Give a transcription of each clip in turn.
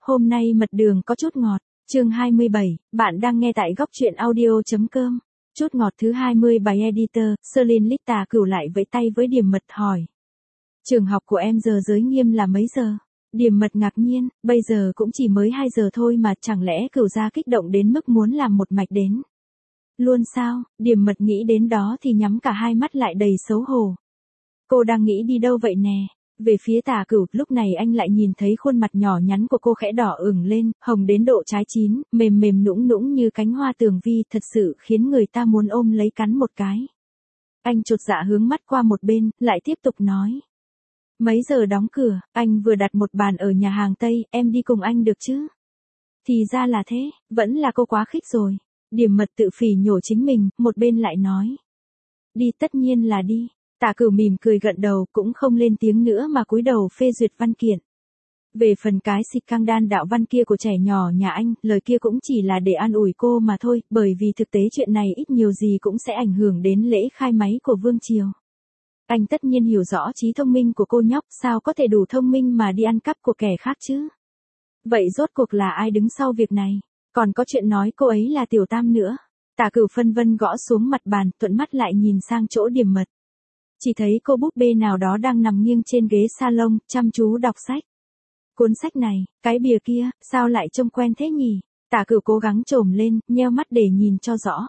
hôm nay mật đường có chút ngọt. Chương 27, bạn đang nghe tại góc truyện audio.com. Chút ngọt thứ 20 bài editor, Selin lít Tà Cửu lại vẫy tay với Điềm Mật hỏi. Trường học của em giờ giới nghiêm là mấy giờ? Điềm Mật ngạc nhiên, bây giờ cũng chỉ mới 2 giờ thôi mà chẳng lẽ Cửu gia kích động đến mức muốn làm một mạch đến. Luôn sao? Điềm Mật nghĩ đến đó thì nhắm cả hai mắt lại đầy xấu hổ. Cô đang nghĩ đi đâu vậy nè? Về phía Tà Cửu, lúc này anh lại nhìn thấy khuôn mặt nhỏ nhắn của cô khẽ đỏ ửng lên, hồng đến độ trái chín, mềm mềm nũng nũng như cánh hoa tường vi, thật sự khiến người ta muốn ôm lấy cắn một cái. Anh chột dạ hướng mắt qua một bên, lại tiếp tục nói. Mấy giờ đóng cửa, anh vừa đặt một bàn ở nhà hàng Tây, em đi cùng anh được chứ? Thì ra là thế, vẫn là cô quá khích rồi. Điềm Mật tự phỉ nhổ chính mình, một bên lại nói. Đi, tất nhiên là đi. Tà Cửu mỉm cười gật đầu, cũng không lên tiếng nữa mà cúi đầu phê duyệt văn kiện. Về phần cái xịt căng đan đạo văn kia của trẻ nhỏ nhà anh, lời kia cũng chỉ là để an ủi cô mà thôi, bởi vì thực tế chuyện này ít nhiều gì cũng sẽ ảnh hưởng đến lễ khai máy của Vương Triều. Anh tất nhiên hiểu rõ trí thông minh của cô nhóc, sao có thể đủ thông minh mà đi ăn cắp của kẻ khác chứ? Vậy rốt cuộc là ai đứng sau việc này? Còn có chuyện nói cô ấy là Tiểu Tam nữa. Tà Cửu phân vân gõ xuống mặt bàn, thuận mắt lại nhìn sang chỗ Điềm Mật. Chỉ thấy cô búp bê nào đó đang nằm nghiêng trên ghế salon, chăm chú đọc sách. Cuốn sách này, cái bìa kia, sao lại trông quen thế nhỉ? Tà Cửu cố gắng chồm lên, nheo mắt để nhìn cho rõ.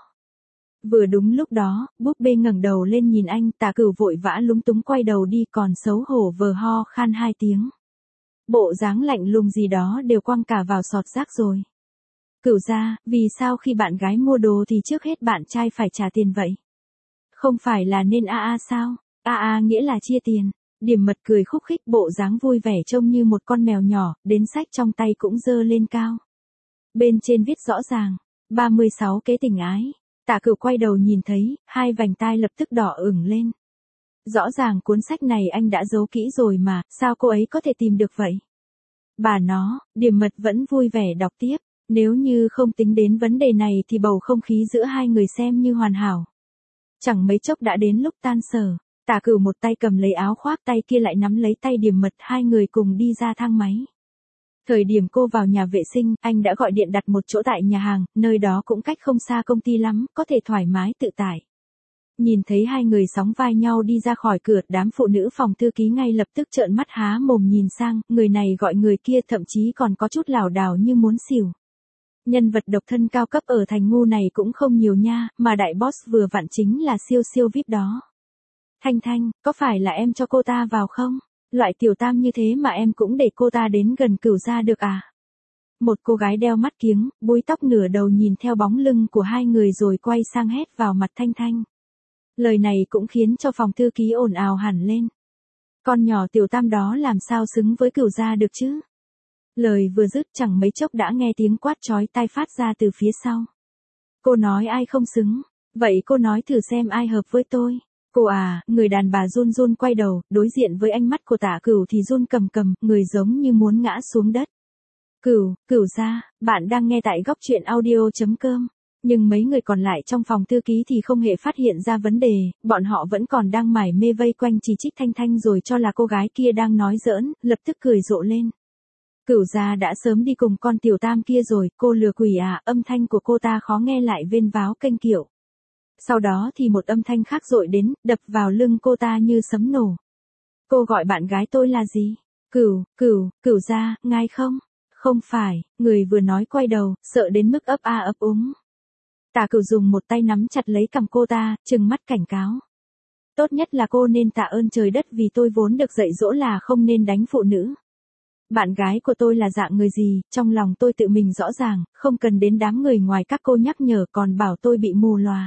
Vừa đúng lúc đó, búp bê ngẩng đầu lên nhìn anh, Tà Cửu vội vã lúng túng quay đầu đi, còn xấu hổ vờ ho khan 2 tiếng. Bộ dáng lạnh lùng gì đó đều quăng cả vào sọt rác rồi. Cửu gia, vì sao khi bạn gái mua đồ thì trước hết bạn trai phải trả tiền vậy? Không phải là nên AA sao? AA nghĩa là chia tiền. Điềm Mật cười khúc khích, bộ dáng vui vẻ trông như một con mèo nhỏ, đến sách trong tay cũng giơ lên cao. Bên trên viết rõ ràng, 36 kế tình ái. Tà Cửu quay đầu nhìn thấy, hai vành tai lập tức đỏ ửng lên. Rõ ràng cuốn sách này anh đã giấu kỹ rồi mà, sao cô ấy có thể tìm được vậy? Bà nó, Điềm Mật vẫn vui vẻ đọc tiếp, nếu như không tính đến vấn đề này thì bầu không khí giữa hai người xem như hoàn hảo. Chẳng mấy chốc đã đến lúc tan sở, Tà Cửu một tay cầm lấy áo khoác, tay kia lại nắm lấy tay Điềm Mật, hai người cùng đi ra thang máy. Thời điểm cô vào nhà vệ sinh, anh đã gọi điện đặt một chỗ tại nhà hàng, nơi đó cũng cách không xa công ty lắm, có thể thoải mái tự tại. Nhìn thấy hai người sóng vai nhau đi ra khỏi cửa, đám phụ nữ phòng thư ký ngay lập tức trợn mắt há mồm nhìn sang, người này gọi người kia, thậm chí còn có chút lảo đảo như muốn xỉu. Nhân vật độc thân cao cấp ở thành ngu này cũng không nhiều nha, mà đại boss vừa vặn chính là siêu siêu VIP đó. Thanh Thanh, có phải là em cho cô ta vào không? Loại Tiểu Tam như thế mà em cũng để cô ta đến gần Cửu gia được à? Một cô gái đeo mắt kiếng, búi tóc nửa đầu nhìn theo bóng lưng của hai người rồi quay sang hét vào mặt Thanh Thanh. Lời này cũng khiến cho phòng thư ký ồn ào hẳn lên. Con nhỏ Tiểu Tam đó làm sao xứng với Cửu gia được chứ? Lời vừa dứt chẳng mấy chốc đã nghe tiếng quát chói tai phát ra từ phía sau. Cô nói ai không xứng? Vậy cô nói thử xem ai hợp với tôi. Cô à, người đàn bà run run quay đầu, đối diện với ánh mắt của Tả Cửu thì run cầm cầm, người giống như muốn ngã xuống đất. Cửu gia, bạn đang nghe tại góc truyện audio.com. Nhưng mấy người còn lại trong phòng thư ký thì không hề phát hiện ra vấn đề, bọn họ vẫn còn đang mải mê vây quanh chỉ trích Thanh Thanh rồi cho là cô gái kia đang nói giỡn, lập tức cười rộ lên. Cửu gia đã sớm đi cùng con Tiểu Tam kia rồi, cô lừa quỷ à, âm thanh của cô ta khó nghe lại vênh váo kênh kiệu. Sau đó thì một âm thanh khác dội đến, đập vào lưng cô ta như sấm nổ. Cô gọi bạn gái tôi là gì? Cửu gia, ngài không? Không phải, người vừa nói quay đầu, sợ đến mức ấp a ấp úng. Tả Cửu dùng một tay nắm chặt lấy cằm cô ta, trừng mắt cảnh cáo. Tốt nhất là cô nên tạ ơn trời đất vì tôi vốn được dạy dỗ là không nên đánh phụ nữ. Bạn gái của tôi là dạng người gì, trong lòng tôi tự mình rõ ràng, không cần đến đám người ngoài các cô nhắc nhở còn bảo tôi bị mù lòa.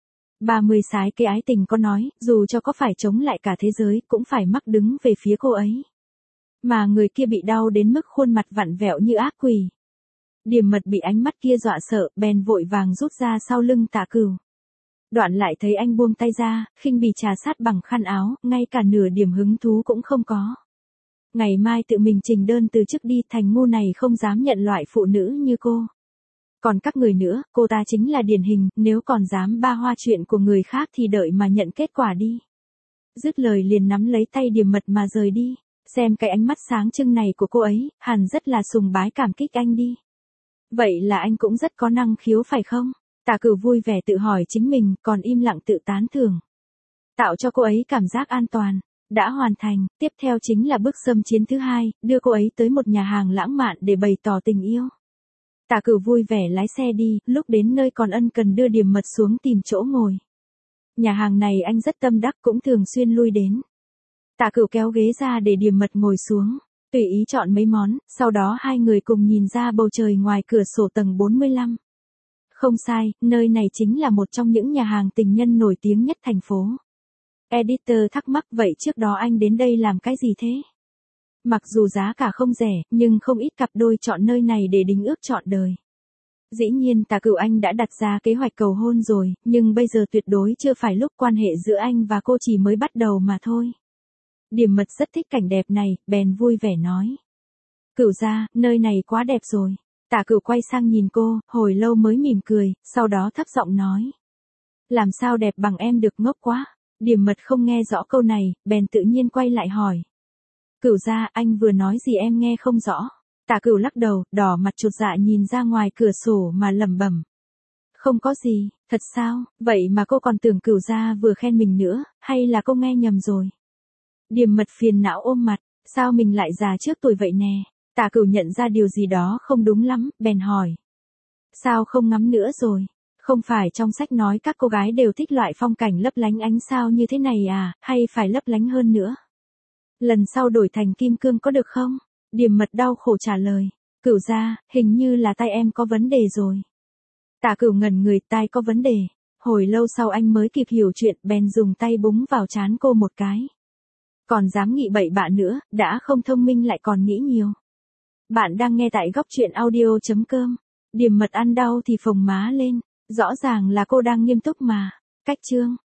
30 sái cây ái tình có nói, dù cho có phải chống lại cả thế giới, cũng phải mắc đứng về phía cô ấy. Mà người kia bị đau đến mức khuôn mặt vặn vẹo như ác quỷ. Điềm Mật bị ánh mắt kia dọa sợ, bèn vội vàng rút ra sau lưng Tả Cửu. Đoạn lại thấy anh buông tay ra, khinh bỉ trà sát bằng khăn áo, ngay cả nửa điểm hứng thú cũng không có. Ngày mai tự mình trình đơn từ chức đi, thành ngu này không dám nhận loại phụ nữ như cô. Còn các người nữa, cô ta chính là điển hình, nếu còn dám ba hoa chuyện của người khác thì đợi mà nhận kết quả đi. Dứt lời liền nắm lấy tay Điềm Mật mà rời đi. Xem cái ánh mắt sáng trưng này của cô ấy, hẳn rất là sùng bái cảm kích anh đi. Vậy là anh cũng rất có năng khiếu phải không? Tả Cửu vui vẻ tự hỏi chính mình, còn im lặng tự tán thưởng. Tạo cho cô ấy cảm giác an toàn. Đã hoàn thành, tiếp theo chính là bước xâm chiến thứ hai, đưa cô ấy tới một nhà hàng lãng mạn để bày tỏ tình yêu. Tả Cửu vui vẻ lái xe đi, lúc đến nơi còn ân cần đưa Điềm Mật xuống tìm chỗ ngồi. Nhà hàng này anh rất tâm đắc cũng thường xuyên lui đến. Tả Cửu kéo ghế ra để Điềm Mật ngồi xuống, tùy ý chọn mấy món, sau đó hai người cùng nhìn ra bầu trời ngoài cửa sổ tầng 45. Không sai, nơi này chính là một trong những nhà hàng tình nhân nổi tiếng nhất thành phố. Editor thắc mắc vậy trước đó anh đến đây làm cái gì thế? Mặc dù giá cả không rẻ, nhưng không ít cặp đôi chọn nơi này để đính ước trọn đời. Dĩ nhiên Tả Cửu anh đã đặt ra kế hoạch cầu hôn rồi, nhưng bây giờ tuyệt đối chưa phải lúc quan hệ giữa anh và cô chỉ mới bắt đầu mà thôi. Điềm Mật rất thích cảnh đẹp này, bèn vui vẻ nói. Cửu gia, nơi này quá đẹp rồi. Tả Cửu quay sang nhìn cô, hồi lâu mới mỉm cười, sau đó thấp giọng nói. Làm sao đẹp bằng em được, ngốc quá. Điềm Mật không nghe rõ câu này, bèn tự nhiên quay lại hỏi. Cửu gia, anh vừa nói gì em nghe không rõ. Tả Cửu lắc đầu, đỏ mặt chột dạ nhìn ra ngoài cửa sổ mà lẩm bẩm. Không có gì, thật sao, vậy mà cô còn tưởng Cửu gia vừa khen mình nữa, hay là cô nghe nhầm rồi. Điềm Mật phiền não ôm mặt, sao mình lại già trước tuổi vậy nè. Tả Cửu nhận ra điều gì đó không đúng lắm, bèn hỏi. Sao không ngắm nữa rồi? Không phải trong sách nói các cô gái đều thích loại phong cảnh lấp lánh ánh sao như thế này à, hay phải lấp lánh hơn nữa? Lần sau đổi thành kim cương có được không? Điềm Mật đau khổ trả lời. Cửu gia, hình như là tai em có vấn đề rồi. Tả Cửu ngẩn người, tai có vấn đề. Hồi lâu sau anh mới kịp hiểu chuyện, bèn dùng tay búng vào trán cô một cái. Còn dám nghĩ bậy bạ nữa, đã không thông minh lại còn nghĩ nhiều. Bạn đang nghe tại góc truyện audio.com. Điềm Mật ăn đau thì phồng má lên. Rõ ràng là cô đang nghiêm túc mà. Cách chương.